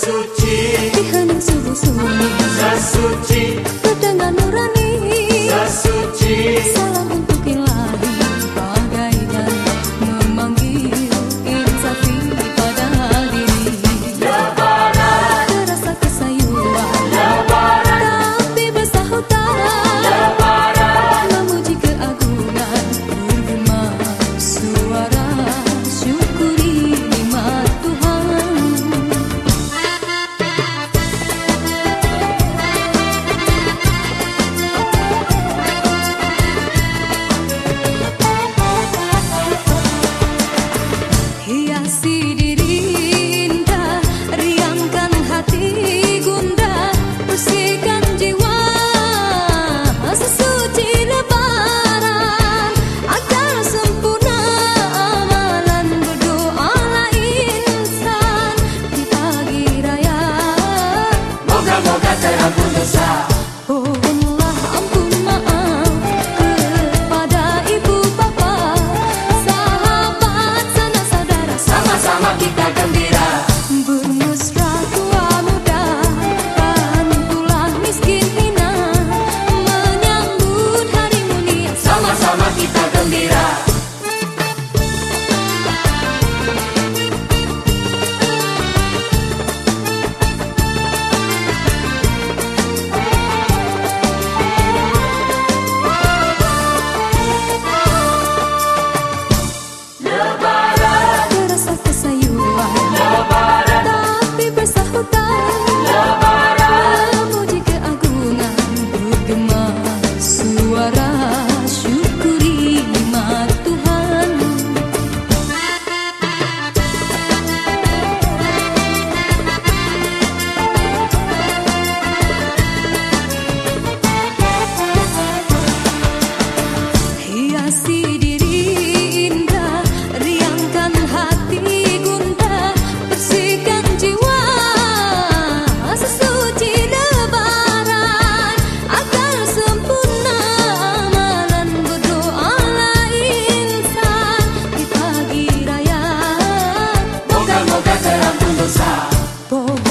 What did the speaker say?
sesuci di hening subuh sunyi, sesuci dengan nurani, sesuci salam untuk ilahi bagaikan memanggil insafi pada diri. Lebaran, Terasa kesayuan, Lebaran, tapi bersahutan, Lebaran, memuji keagungan, bergema suara syukuri nikmat Tuhan. Hiasi diri indah, riangkan hati gundah, bersihkan jiwa sesuci Lebaran, agar sempurna amalan, berdoalah insan di pagi raya. moga-moga terampun dosa. Mohonlah ampun maaf kepada ibu bapa, sahabat sanak saudara, Sama-sama kita gembira, bermesra tua muda, bantulah miskin hina, menyambut hari mulia. sama-sama kita gembira. Lebaran, Terasa kesayuan, Lebaran, tapi bersahutan, Lebaran, memuji keagungan, bergema suara syukuri nikmat Tuhan. Hiasi diri indah, riangkan hati gundah, bersihkan jiwa sesuci Lebaran, agar sempurna amalan, berdoalah insan di pagi raya. moga-moga terampun dosa.